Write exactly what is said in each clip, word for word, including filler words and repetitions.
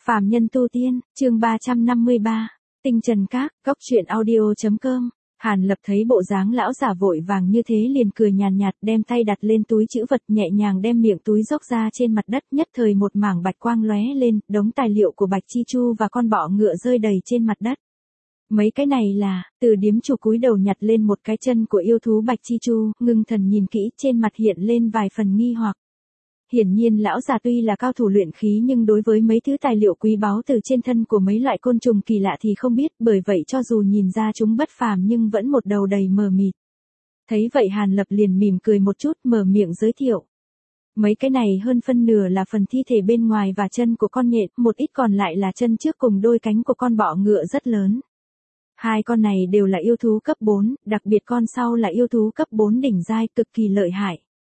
Phàm nhân tu tiên, chương ba trăm năm mươi ba, Tinh Trần Các, góc truyện audio chấm com. Hàn Lập thấy bộ dáng lão giả vội vàng như thế liền cười nhàn nhạt, đem tay đặt lên túi trữ vật, nhẹ nhàng đem miệng túi dốc ra trên mặt đất, nhất thời một mảng bạch quang lóe lên, đống tài liệu của Bạch Chi Chu và con bọ ngựa rơi đầy trên mặt đất. Mấy cái này là, Từ điếm chủ cúi đầu nhặt lên một cái chân của yêu thú Bạch Chi Chu, ngưng thần nhìn kỹ, trên mặt hiện lên vài phần nghi hoặc. Hiển nhiên lão già tuy là cao thủ luyện khí nhưng đối với mấy thứ tài liệu quý báu từ trên thân của mấy loại côn trùng kỳ lạ thì không biết, bởi vậy cho dù nhìn ra chúng bất phàm nhưng vẫn một đầu đầy mờ mịt. Thấy vậy Hàn Lập liền mỉm cười một chút, mở miệng giới thiệu. Mấy cái này hơn phân nửa là phần thi thể bên ngoài và chân của con nhện, một ít còn lại là chân trước cùng đôi cánh của con bọ ngựa rất lớn. Hai con này đều là yêu thú cấp bốn, đặc biệt con sau là yêu thú cấp bốn đỉnh giai, cực kỳ lợi hại.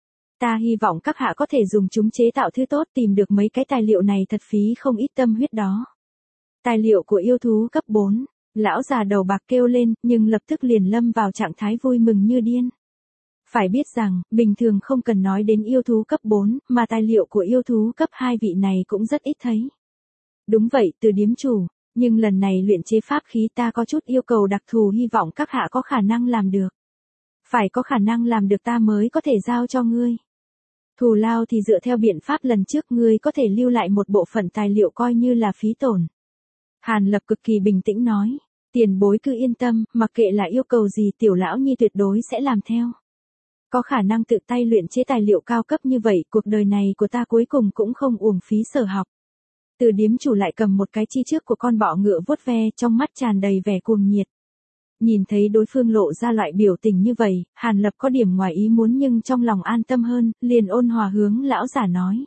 Ta hy vọng các hạ có thể dùng chúng chế tạo thứ tốt, tìm được mấy cái tài liệu này thật phí không ít tâm huyết đó. Tài liệu của yêu thú cấp bốn, lão già đầu bạc kêu lên, nhưng lập tức liền lâm vào trạng thái vui mừng như điên. Phải biết rằng, bình thường không cần nói đến yêu thú cấp bốn, mà tài liệu của yêu thú cấp hai vị này cũng rất ít thấy. Đúng vậy, Từ điếm chủ, nhưng lần này luyện chế pháp khí ta có chút yêu cầu đặc thù, hy vọng các hạ có khả năng làm được. Phải có khả năng làm được ta mới có thể giao cho ngươi. Thù lao thì dựa theo biện pháp lần trước, ngươi có thể lưu lại một bộ phận tài liệu coi như là phí tổn. Hàn Lập cực kỳ bình tĩnh nói, tiền bối cứ yên tâm, mặc kệ là yêu cầu gì tiểu lão nhi tuyệt đối sẽ làm theo. Có khả năng tự tay luyện chế tài liệu cao cấp như vậy, cuộc đời này của ta cuối cùng cũng không uổng phí sở học. Từ điếm chủ lại cầm một cái chi trước của con bọ ngựa vuốt ve, trong mắt tràn đầy vẻ cuồng nhiệt. Nhìn thấy đối phương lộ ra loại biểu tình như vậy, Hàn Lập có điểm ngoài ý muốn nhưng trong lòng an tâm hơn, liền ôn hòa hướng lão giả nói.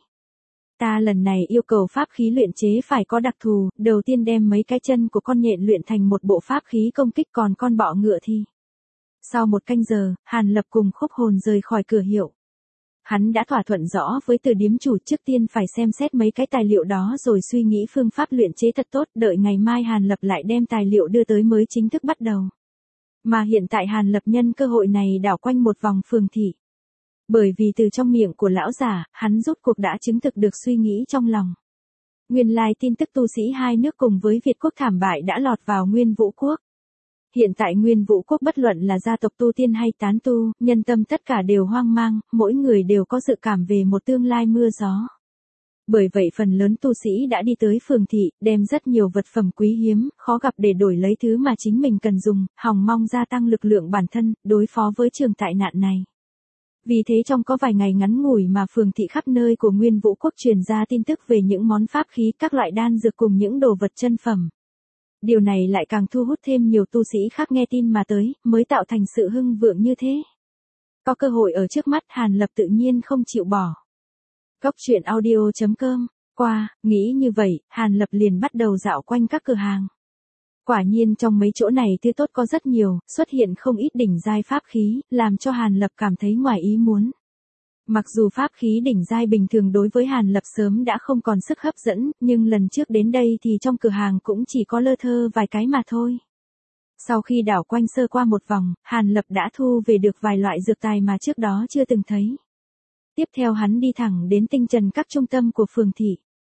Ta lần này yêu cầu pháp khí luyện chế phải có đặc thù, đầu tiên đem mấy cái chân của con nhện luyện thành một bộ pháp khí công kích, còn con bọ ngựa thì. Sau một canh giờ, Hàn Lập cùng Khúc Hồn rời khỏi cửa hiệu. Hắn đã thỏa thuận rõ với Từ điếm chủ, trước tiên phải xem xét mấy cái tài liệu đó rồi suy nghĩ phương pháp luyện chế thật tốt, đợi ngày mai Hàn Lập lại đem tài liệu đưa tới mới chính thức bắt đầu. Mà hiện tại Hàn Lập nhân cơ hội này đảo quanh một vòng phường thị. Bởi vì từ trong miệng của lão giả, hắn rốt cuộc đã chứng thực được suy nghĩ trong lòng. Nguyên lai tin tức tu sĩ hai nước cùng với Việt quốc thảm bại đã lọt vào Nguyên Vũ quốc. Hiện tại Nguyên Vũ quốc bất luận là gia tộc tu tiên hay tán tu, nhân tâm tất cả đều hoang mang, mỗi người đều có dự cảm về một tương lai mưa gió. Bởi vậy phần lớn tu sĩ đã đi tới phường thị, đem rất nhiều vật phẩm quý hiếm, khó gặp để đổi lấy thứ mà chính mình cần dùng, hòng mong gia tăng lực lượng bản thân, đối phó với trường tại nạn này. Vì thế trong có vài ngày ngắn ngủi mà phường thị khắp nơi của Nguyên Vũ quốc truyền ra tin tức về những món pháp khí, các loại đan dược cùng những đồ vật chân phẩm. Điều này lại càng thu hút thêm nhiều tu sĩ khác nghe tin mà tới, mới tạo thành sự hưng vượng như thế. Có cơ hội ở trước mắt, Hàn Lập tự nhiên không chịu bỏ. Góc truyện audio chấm com, qua, nghĩ như vậy, Hàn Lập liền bắt đầu dạo quanh các cửa hàng. Quả nhiên trong mấy chỗ này thứ tốt có rất nhiều, xuất hiện không ít đỉnh giai pháp khí, làm cho Hàn Lập cảm thấy ngoài ý muốn. Mặc dù pháp khí đỉnh giai bình thường đối với Hàn Lập sớm đã không còn sức hấp dẫn, nhưng lần trước đến đây thì trong cửa hàng cũng chỉ có lơ thơ vài cái mà thôi. Sau khi đảo quanh sơ qua một vòng, Hàn Lập đã thu về được vài loại dược tài mà trước đó chưa từng thấy. Tiếp theo hắn đi thẳng đến Tinh Trần Các trung tâm của phường thị.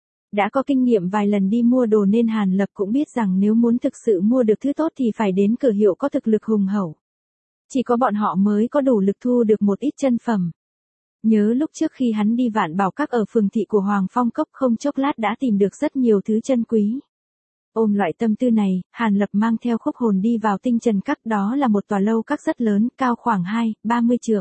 Đã có kinh nghiệm vài lần đi mua đồ nên Hàn Lập cũng biết rằng nếu muốn thực sự mua được thứ tốt thì phải đến cửa hiệu có thực lực hùng hậu. Chỉ có bọn họ mới có đủ lực thu được một ít chân phẩm. Nhớ lúc trước khi hắn đi Vạn Bảo Các ở phường thị của Hoàng Phong Cốc, không chốc lát đã tìm được rất nhiều thứ chân quý. Ôm loại tâm tư này, Hàn Lập mang theo Khúc Hồn đi vào Tinh Trần Các, đó là một tòa lâu các rất lớn, cao khoảng hai, ba mươi trượng.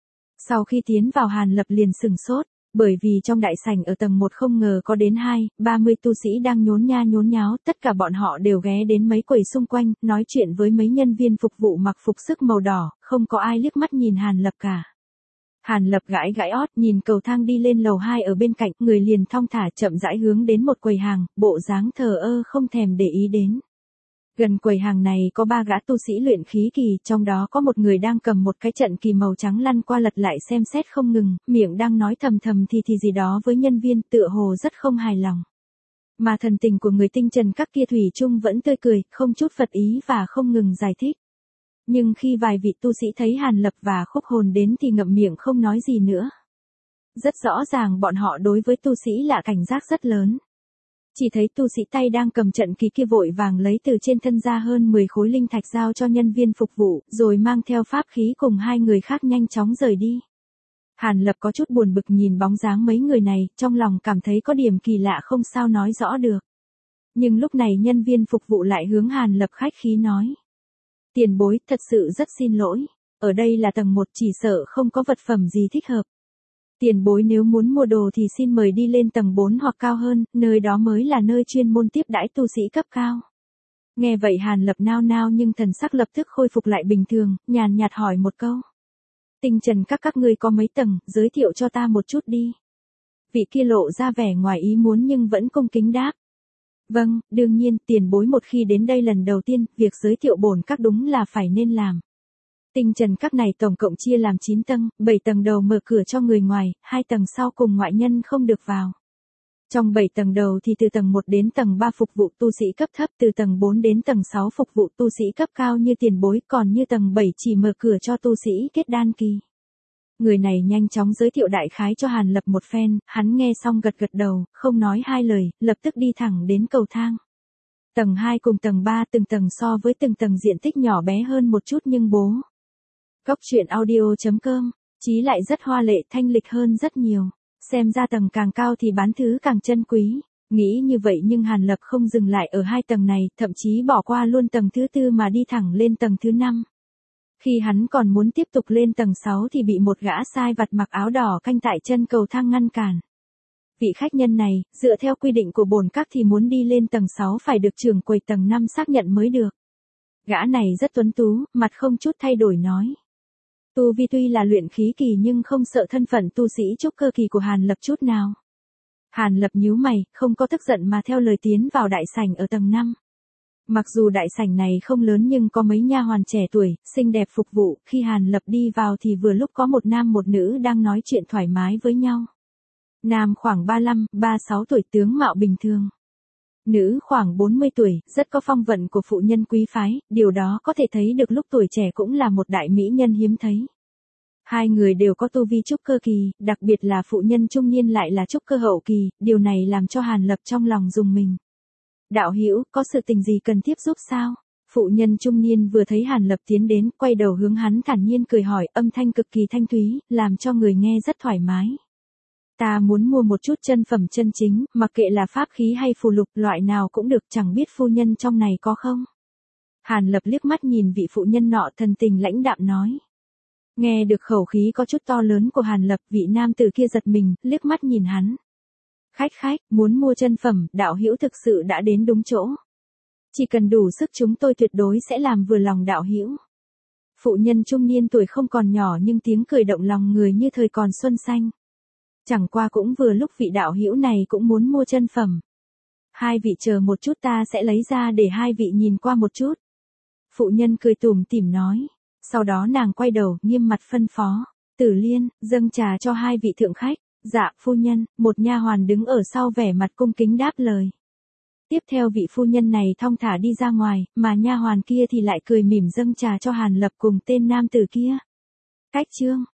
Sau khi tiến vào Hàn Lập liền sừng sốt, bởi vì trong đại sảnh ở tầng một không ngờ có đến hai, ba mươi tu sĩ đang nhốn nha nhốn nháo, tất cả bọn họ đều ghé đến mấy quầy xung quanh, nói chuyện với mấy nhân viên phục vụ mặc phục sức màu đỏ, không có ai liếc mắt nhìn Hàn Lập cả. Hàn Lập gãi gãi ót, nhìn cầu thang đi lên lầu hai ở bên cạnh, người liền thong thả chậm rãi hướng đến một quầy hàng, bộ dáng thờ ơ không thèm để ý đến. Gần quầy hàng này có ba gã tu sĩ luyện khí kỳ, trong đó có một người đang cầm một cái trận kỳ màu trắng lăn qua lật lại xem xét không ngừng, miệng đang nói thầm thầm thì thì gì đó với nhân viên, tựa hồ rất không hài lòng. Mà thần tình của người Tinh Trần Các kia thủy chung vẫn tươi cười, không chút phật ý và không ngừng giải thích. Nhưng khi vài vị tu sĩ thấy Hàn Lập và Khúc Hồn đến thì ngậm miệng không nói gì nữa. Rất rõ ràng bọn họ đối với tu sĩ lạ cảnh giác rất lớn. Chỉ thấy tu sĩ tay đang cầm trận kỳ kia vội vàng lấy từ trên thân ra hơn mười khối linh thạch giao cho nhân viên phục vụ, rồi mang theo pháp khí cùng hai người khác nhanh chóng rời đi. Hàn Lập có chút buồn bực nhìn bóng dáng mấy người này, trong lòng cảm thấy có điểm kỳ lạ không sao nói rõ được. Nhưng lúc này nhân viên phục vụ lại hướng Hàn Lập khách khí nói. Tiền bối, thật sự rất xin lỗi. Ở đây là tầng một, chỉ sợ không có vật phẩm gì thích hợp. Tiền bối nếu muốn mua đồ thì xin mời đi lên tầng bốn hoặc cao hơn, nơi đó mới là nơi chuyên môn tiếp đãi tu sĩ cấp cao. Nghe vậy Hàn Lập nao nao nhưng thần sắc lập tức khôi phục lại bình thường, nhàn nhạt hỏi một câu. Tinh Trần các các ngươi có mấy tầng, giới thiệu cho ta một chút đi. Vị kia lộ ra vẻ ngoài ý muốn nhưng vẫn cung kính đáp. Vâng, đương nhiên, tiền bối một khi đến đây lần đầu tiên, việc giới thiệu bổn các đúng là phải nên làm. Tinh Trần các này tổng cộng chia làm chín tầng, bảy tầng đầu mở cửa cho người ngoài, hai tầng sau cùng ngoại nhân không được vào. Trong bảy tầng đầu thì từ tầng một đến tầng ba phục vụ tu sĩ cấp thấp, từ tầng bốn đến tầng sáu phục vụ tu sĩ cấp cao như tiền bối, còn như tầng bảy chỉ mở cửa cho tu sĩ kết đan kỳ. Người này nhanh chóng giới thiệu đại khái cho Hàn Lập một phen, hắn nghe xong gật gật đầu, không nói hai lời, lập tức đi thẳng đến cầu thang. Tầng hai cùng tầng ba từng tầng so với từng tầng diện tích nhỏ bé hơn một chút nhưng bố. Góc truyện audio chấm com, chí lại rất hoa lệ thanh lịch hơn rất nhiều. Xem ra tầng càng cao thì bán thứ càng chân quý. Nghĩ như vậy nhưng Hàn Lập không dừng lại ở hai tầng này, thậm chí bỏ qua luôn tầng thứ tư mà đi thẳng lên tầng thứ năm. Khi hắn còn muốn tiếp tục lên tầng sáu thì bị một gã sai vặt mặc áo đỏ canh tại chân cầu thang ngăn cản. Vị khách nhân này, dựa theo quy định của bổn các thì muốn đi lên tầng sáu phải được trưởng quầy tầng năm xác nhận mới được. Gã này rất tuấn tú, mặt không chút thay đổi nói. Tu vi tuy là luyện khí kỳ nhưng không sợ thân phận tu sĩ trúc cơ kỳ của Hàn Lập chút nào. Hàn Lập nhíu mày, không có tức giận mà theo lời tiến vào đại sảnh ở tầng năm. Mặc dù đại sảnh này không lớn nhưng có mấy nha hoàn trẻ tuổi, xinh đẹp phục vụ, khi Hàn Lập đi vào thì vừa lúc có một nam một nữ đang nói chuyện thoải mái với nhau. Nam khoảng ba mươi lăm, ba mươi sáu tuổi tướng mạo bình thường. Nữ khoảng bốn mươi tuổi, rất có phong vận của phụ nhân quý phái, điều đó có thể thấy được lúc tuổi trẻ cũng là một đại mỹ nhân hiếm thấy. Hai người đều có tu vi trúc cơ kỳ, đặc biệt là phụ nhân trung niên lại là trúc cơ hậu kỳ, điều này làm cho Hàn Lập trong lòng rùng mình. Đạo hữu, có sự tình gì cần tiếp giúp sao? Phụ nhân trung niên vừa thấy Hàn Lập tiến đến, quay đầu hướng hắn thản nhiên cười hỏi, âm thanh cực kỳ thanh thúy, làm cho người nghe rất thoải mái. Ta muốn mua một chút chân phẩm chân chính, mặc kệ là pháp khí hay phù lục, loại nào cũng được, chẳng biết phu nhân trong này có không? Hàn Lập liếc mắt nhìn vị phụ nhân nọ thần tình lãnh đạm nói. Nghe được khẩu khí có chút to lớn của Hàn Lập, vị nam tử kia giật mình, liếc mắt nhìn hắn. Khách khách, muốn mua chân phẩm, đạo hữu thực sự đã đến đúng chỗ. Chỉ cần đủ sức chúng tôi tuyệt đối sẽ làm vừa lòng đạo hữu. Phụ nhân trung niên tuổi không còn nhỏ nhưng tiếng cười động lòng người như thời còn xuân xanh. Chẳng qua cũng vừa lúc vị đạo hữu này cũng muốn mua chân phẩm. Hai vị chờ một chút ta sẽ lấy ra để hai vị nhìn qua một chút. Phụ nhân cười tủm tỉm nói. Sau đó nàng quay đầu, nghiêm mặt phân phó. Tử Liên, dâng trà cho hai vị thượng khách. Dạ, phu nhân, một nha hoàn đứng ở sau vẻ mặt cung kính đáp lời. Tiếp theo vị phu nhân này thong thả đi ra ngoài, mà nha hoàn kia thì lại cười mỉm dâng trà cho Hàn Lập cùng tên nam tử kia. Cách chương